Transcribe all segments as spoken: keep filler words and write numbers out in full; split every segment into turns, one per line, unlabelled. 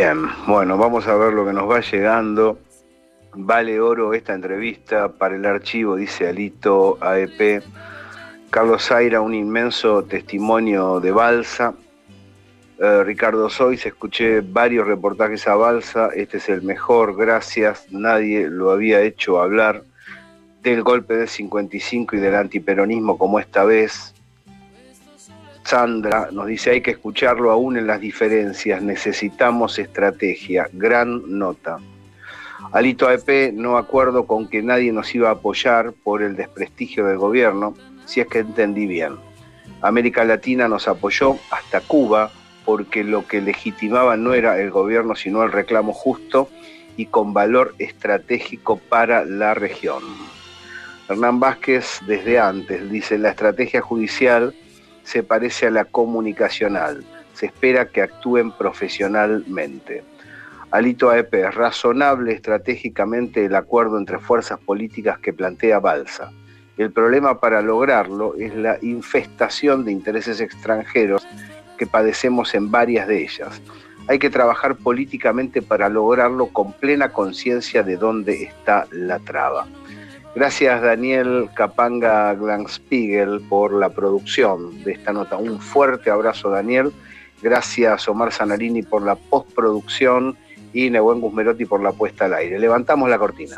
Bien, bueno, vamos a ver lo que nos va llegando. Vale oro esta entrevista para el archivo, dice Alito A E P. Carlos Zaira, un inmenso testimonio de Balsa. Eh, Ricardo Sois, escuché varios reportajes a Balsa, este es el mejor, gracias, nadie lo había hecho hablar del golpe del cincuenta y cinco y del antiperonismo como esta vez. Sandra nos dice, hay que escucharlo aún en las diferencias, necesitamos estrategia, gran nota. Alito A E P, no acuerdo con que nadie nos iba a apoyar por el desprestigio del gobierno, si es que entendí bien. América Latina nos apoyó hasta Cuba, porque lo que legitimaba no era el gobierno, sino el reclamo justo y con valor estratégico para la región. Hernán Vázquez, desde antes, dice, la estrategia judicial se parece a la comunicacional, se espera que actúen profesionalmente. Alito A E P, razonable estratégicamente el acuerdo entre fuerzas políticas que plantea Balsa. El problema para lograrlo es la infestación de intereses extranjeros que padecemos en varias de ellas. Hay que trabajar políticamente para lograrlo con plena conciencia de dónde está la traba. Gracias Daniel Capanga Glanspiegel por la producción de esta nota. Un fuerte abrazo Daniel. Gracias Omar Zanarini por la postproducción y Nehuen Guzmerotti por la puesta al aire. Levantamos la cortina.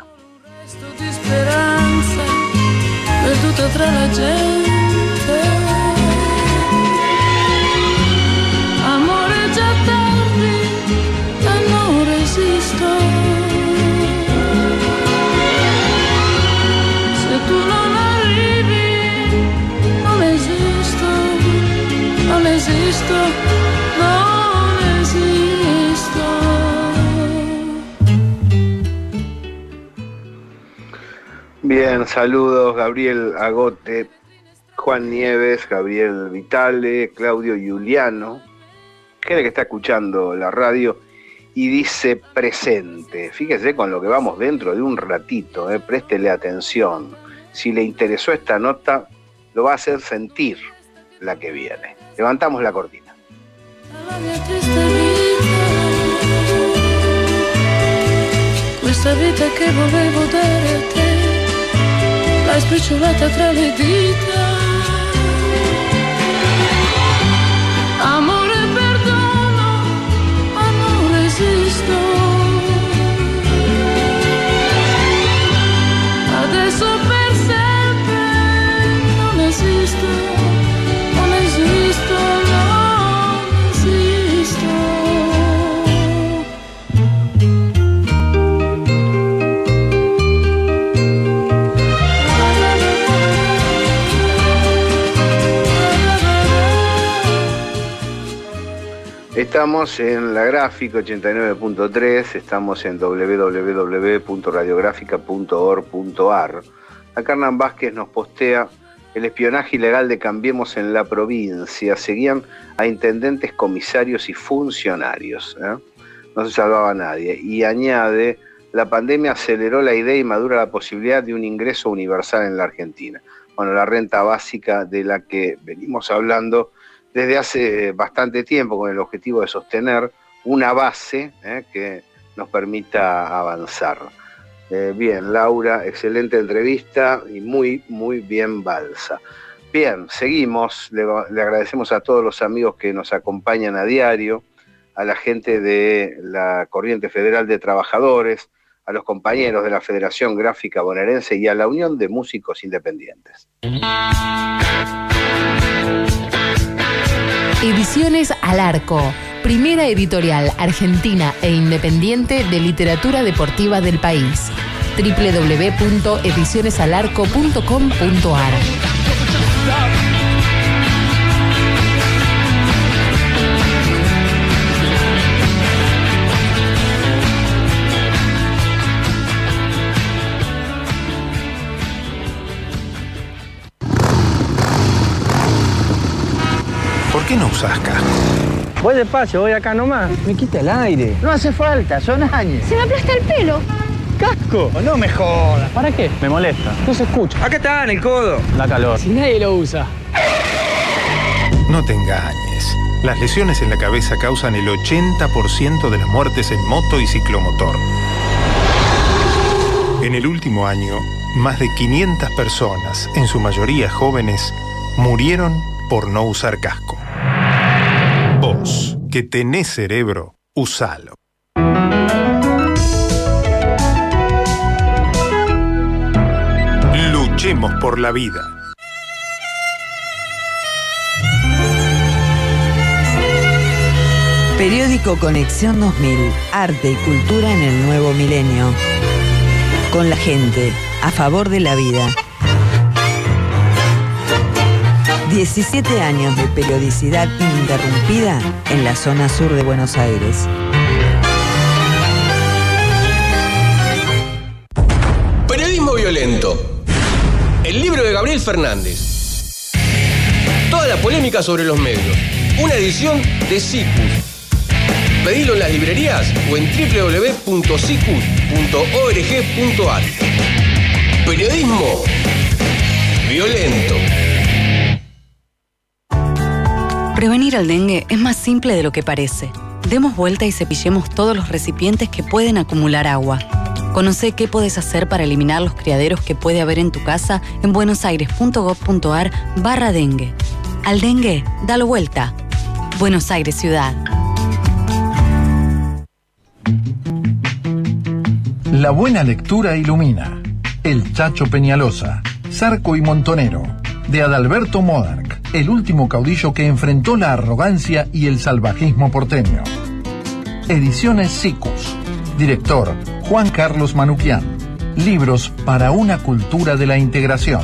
Amore già tardi, e non resisto. Se tu non arrivi, non esisto, non esisto, non esisto.
Bien, saludos Gabriel Agote, Juan Nieves, Gabriel Vitale, Claudio Giuliano, gente que está escuchando la radio y dice presente. Fíjese con lo que vamos dentro de un ratito, eh, préstele atención. Si le interesó esta nota, lo va a hacer sentir la que viene. Levantamos la cortina.
Questa vita che volevo dare a te, l'hai spicciolata tra le dita. Amore, perdono, ma non resisto. Adesso per sempre non esisto, non esisto, non esisto.
Estamos en La Gráfica ochenta y nueve punto tres, estamos en doble u doble u doble u punto radiográfica punto org punto a r. Acá Hernán Vázquez nos postea el espionaje ilegal de Cambiemos en la provincia. Seguían a intendentes, comisarios y funcionarios, ¿eh? No se salvaba a nadie. Y añade, la pandemia aceleró la idea y madura la posibilidad de un ingreso universal en la Argentina. Bueno, la renta básica de la que venimos hablando desde hace bastante tiempo con el objetivo de sostener una base eh, que nos permita avanzar. Eh, bien, Laura, excelente entrevista y muy, muy bien Balsa. Bien, seguimos, le, le agradecemos a todos los amigos que nos acompañan a diario, a la gente de la Corriente Federal de Trabajadores, a los compañeros de la Federación Gráfica Bonaerense y a la Unión de Músicos Independientes.
Ediciones Al Arco, primera editorial argentina e independiente de literatura deportiva del país. doble u doble u doble u punto ediciones al arco punto com punto a r.
¿Por qué no usás casco?
Voy despacio, voy acá nomás. Me quita el aire.
No hace falta, son años.
Se me aplasta el pelo.
¡Casco!
No me jodas.
¿Para qué? Me molesta. No se escucha.
Acá está, en el codo.
La calor. Si nadie lo usa.
No te engañes. Las lesiones en la cabeza causan el ochenta por ciento de las muertes en moto y ciclomotor. En el último año, más de quinientas personas, en su mayoría jóvenes, murieron por no usar casco. Vos, que tenés cerebro, usalo. Luchemos por la vida.
Periódico Conexión dos mil, arte y cultura en el nuevo milenio. Con la gente, a favor de la vida. diecisiete años de periodicidad ininterrumpida en la zona sur de Buenos Aires.
Periodismo violento. El libro de Gabriel Fernández. Toda la polémica sobre los medios. Una edición de Cicus. Pedilo en las librerías o en doble u doble u doble u punto cicus punto org punto ar. Periodismo violento.
Prevenir el dengue es más simple de lo que parece. Demos vuelta y cepillemos todos los recipientes que pueden acumular agua. Conoce qué podés hacer para eliminar los criaderos que puede haber en tu casa en buenosaires punto gov punto ar barra dengue. Al dengue, dalo vuelta. Buenos Aires Ciudad.
La buena lectura ilumina. El Chacho Peñalosa, Zarco y Montonero, de Adalberto Modarc, el último caudillo que enfrentó la arrogancia y el salvajismo porteño. Ediciones Cicus. Director, Juan Carlos Manuquian. Libros para una cultura de la integración.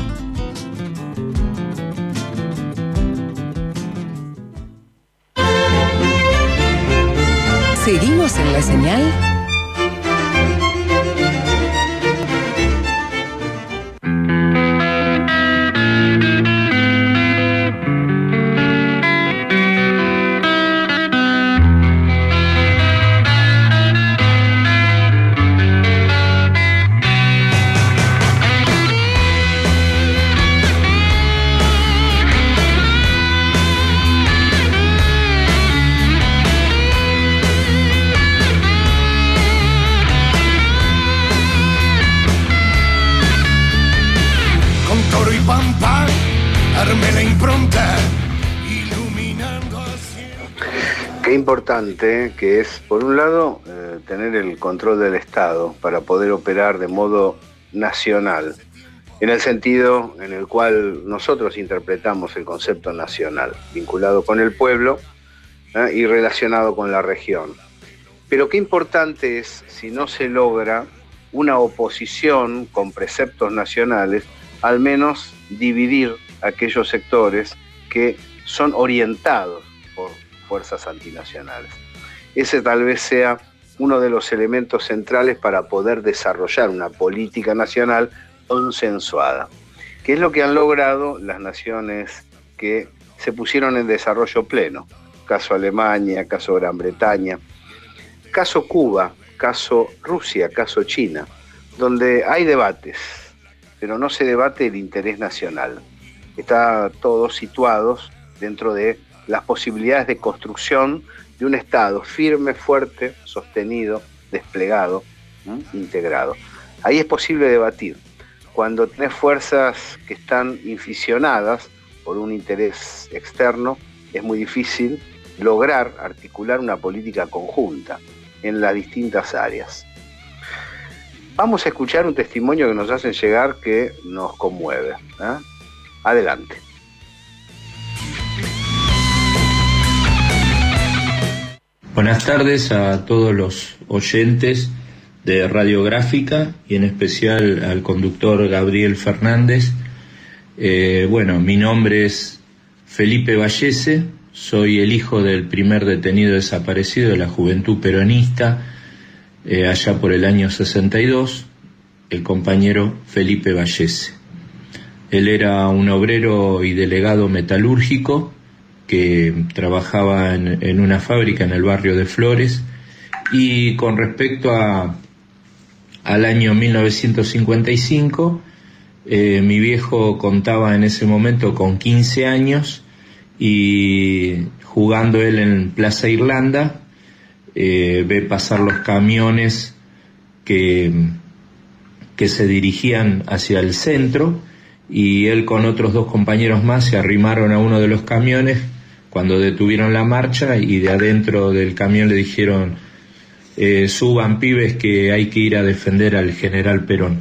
Seguimos en la señal.
Qué importante que es, por un lado, eh, tener el control del Estado para poder operar de modo nacional, en el sentido en el cual nosotros interpretamos el concepto nacional, vinculado con el pueblo eh, y relacionado con la región. Pero qué importante es si no se logra una oposición con preceptos nacionales, al menos dividir aquellos sectores que son orientados por fuerzas antinacionales. Ese tal vez sea uno de los elementos centrales para poder desarrollar una política nacional consensuada, que es lo que han logrado las naciones que se pusieron en desarrollo pleno, caso Alemania, caso Gran Bretaña, caso Cuba, caso Rusia, caso China, donde hay debates, pero no se debate el interés nacional. Está todos situados dentro de las posibilidades de construcción de un Estado firme, fuerte, sostenido, desplegado, ¿m? integrado. Ahí es posible debatir. Cuando tenés fuerzas que están inficionadas por un interés externo, es muy difícil lograr articular una política conjunta en las distintas áreas. Vamos a escuchar un testimonio que nos hacen llegar que nos conmueve. ¿eh? Adelante.
Buenas tardes a todos los oyentes de Radiográfica y en especial al conductor Gabriel Fernández. Eh, bueno, mi nombre es Felipe Vallese, soy el hijo del primer detenido desaparecido de la Juventud Peronista eh, allá por el año sesenta y dos, el compañero Felipe Vallese. Él era un obrero y delegado metalúrgico que trabajaba en, en una fábrica en el barrio de Flores, y con respecto a al año mil novecientos cincuenta y cinco, eh, mi viejo contaba en ese momento con quince años y jugando él en Plaza Irlanda, eh, ve pasar los camiones que, que se dirigían hacia el centro, y él con otros dos compañeros más se arrimaron a uno de los camiones cuando detuvieron la marcha, y de adentro del camión le dijeron: eh, suban pibes que hay que ir a defender al general Perón.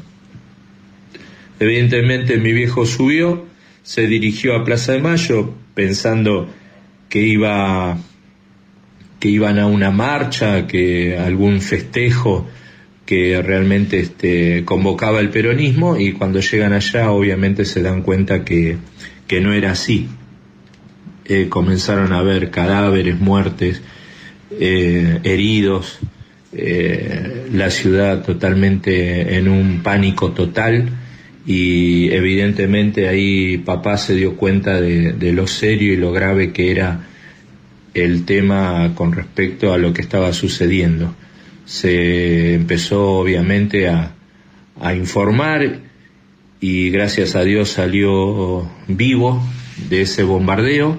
Evidentemente mi viejo subió, se dirigió a Plaza de Mayo pensando que iba que iban a una marcha, que algún festejo que realmente este, convocaba el peronismo, y cuando llegan allá obviamente se dan cuenta que, que no era así. Eh, comenzaron a ver cadáveres, muertes, eh, heridos, eh, la ciudad totalmente en un pánico total, y evidentemente ahí papá se dio cuenta de, de lo serio y lo grave que era el tema con respecto a lo que estaba sucediendo. Se empezó obviamente a, a informar, y gracias a Dios salió vivo de ese bombardeo.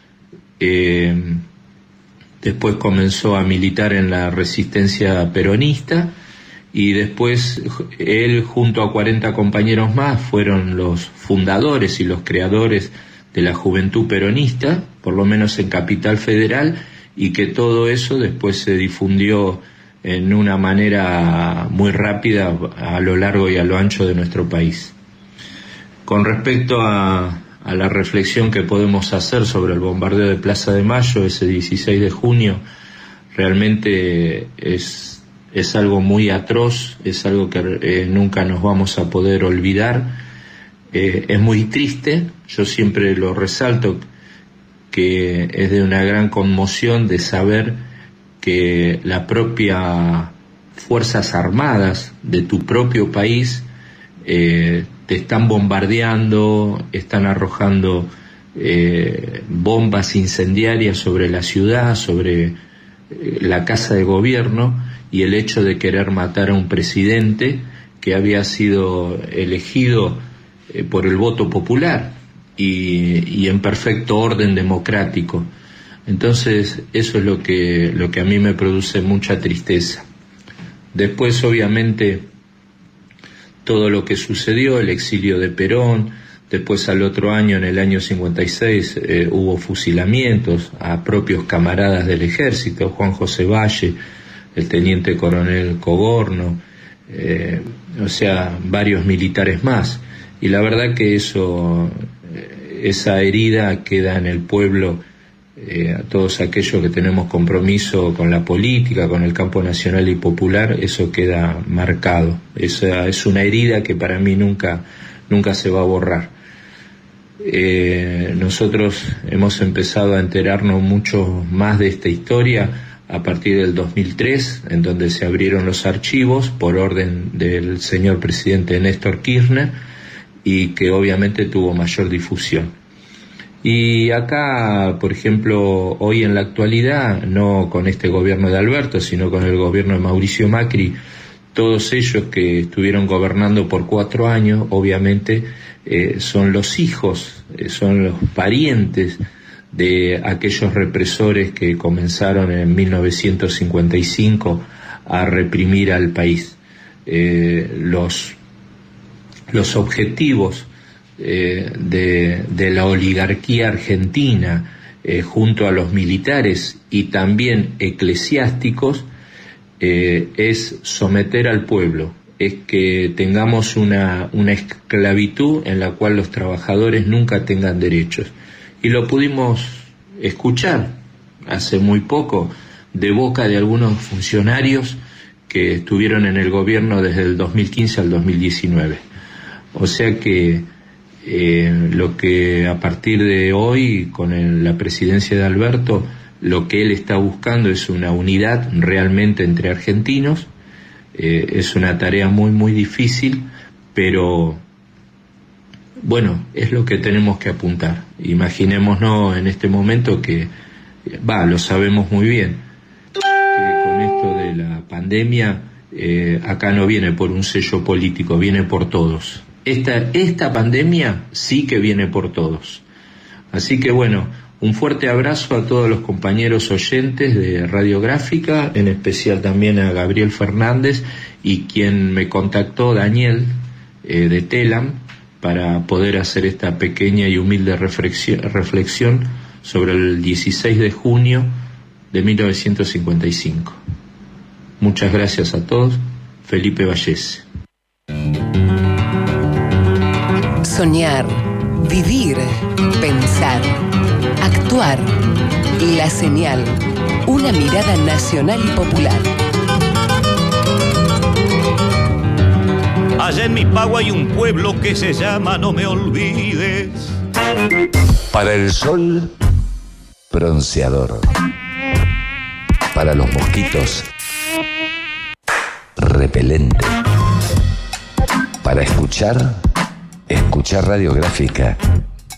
Eh, después comenzó a militar en la resistencia peronista, y después él junto a cuarenta compañeros más fueron los fundadores y los creadores de la Juventud Peronista, por lo menos en Capital Federal, y que todo eso después se difundió en una manera muy rápida a lo largo y a lo ancho de nuestro país. Con respecto a, a la reflexión que podemos hacer sobre el bombardeo de Plaza de Mayo ese dieciséis de junio, realmente es, es algo muy atroz, es algo que eh, nunca nos vamos a poder olvidar. Eh, es muy triste, yo siempre lo resalto, que es de una gran conmoción de saber que la propia Fuerzas Armadas de tu propio país eh, te están bombardeando, están arrojando eh, bombas incendiarias sobre la ciudad, sobre eh, la casa de gobierno, y el hecho de querer matar a un presidente que había sido elegido eh, por el voto popular y, y en perfecto orden democrático. Entonces eso es lo que, lo que a mí me produce mucha tristeza. Después obviamente todo lo que sucedió, el exilio de Perón, después al otro año, en el año cincuenta y seis, eh, hubo fusilamientos a propios camaradas del ejército, Juan José Valle, el teniente coronel Cogorno, eh, o sea, varios militares más. Y la verdad que eso, esa herida queda en el pueblo, eh, a todos aquellos que tenemos compromiso con la política, con el campo nacional y popular, eso queda marcado. Esa es una herida que para mí nunca, nunca se va a borrar. Eh, nosotros hemos empezado a enterarnos mucho más de esta historia a partir del dos mil tres, en donde se abrieron los archivos por orden del señor presidente Néstor Kirchner, y que obviamente tuvo mayor difusión. Y acá, por ejemplo, hoy en la actualidad, no con este gobierno de Alberto, sino con el gobierno de Mauricio Macri, todos ellos que estuvieron gobernando por cuatro años, obviamente eh, son los hijos, eh, son los parientes de aquellos represores que comenzaron en mil novecientos cincuenta y cinco a reprimir al país. Eh, los, los objetivos eh, de, de la oligarquía argentina, eh, junto a los militares y también eclesiásticos, eh, es someter al pueblo, es que tengamos una, una esclavitud en la cual los trabajadores nunca tengan derechos. Y lo pudimos escuchar hace muy poco de boca de algunos funcionarios que estuvieron en el gobierno desde el dos mil quince al dos mil diecinueve. O sea que eh, lo que a partir de hoy, con el, la presidencia de Alberto, lo que él está buscando es una unidad realmente entre argentinos. Eh, es una tarea muy muy difícil, pero bueno, es lo que tenemos que apuntar. Imaginémonos en este momento que, va, lo sabemos muy bien, que con esto de la pandemia, eh, acá no viene por un sello político, viene por todos. Esta, esta pandemia sí que viene por todos. Así que bueno, Un fuerte abrazo a todos los compañeros oyentes de Radiográfica, en especial también a Gabriel Fernández y quien me contactó, Daniel, eh, de Telam, para poder hacer esta pequeña y humilde reflexión, reflexión sobre el dieciséis de junio de mil novecientos cincuenta y cinco. Muchas gracias a todos. Felipe Vallese.
Soñar, vivir, pensar, actuar. La Señal, una mirada nacional y popular.
Allá en mi pago hay un pueblo que se llama No Me Olvides.
Para el sol, bronceador. Para los mosquitos, repelente. Para escuchar, escuchar Radiográfica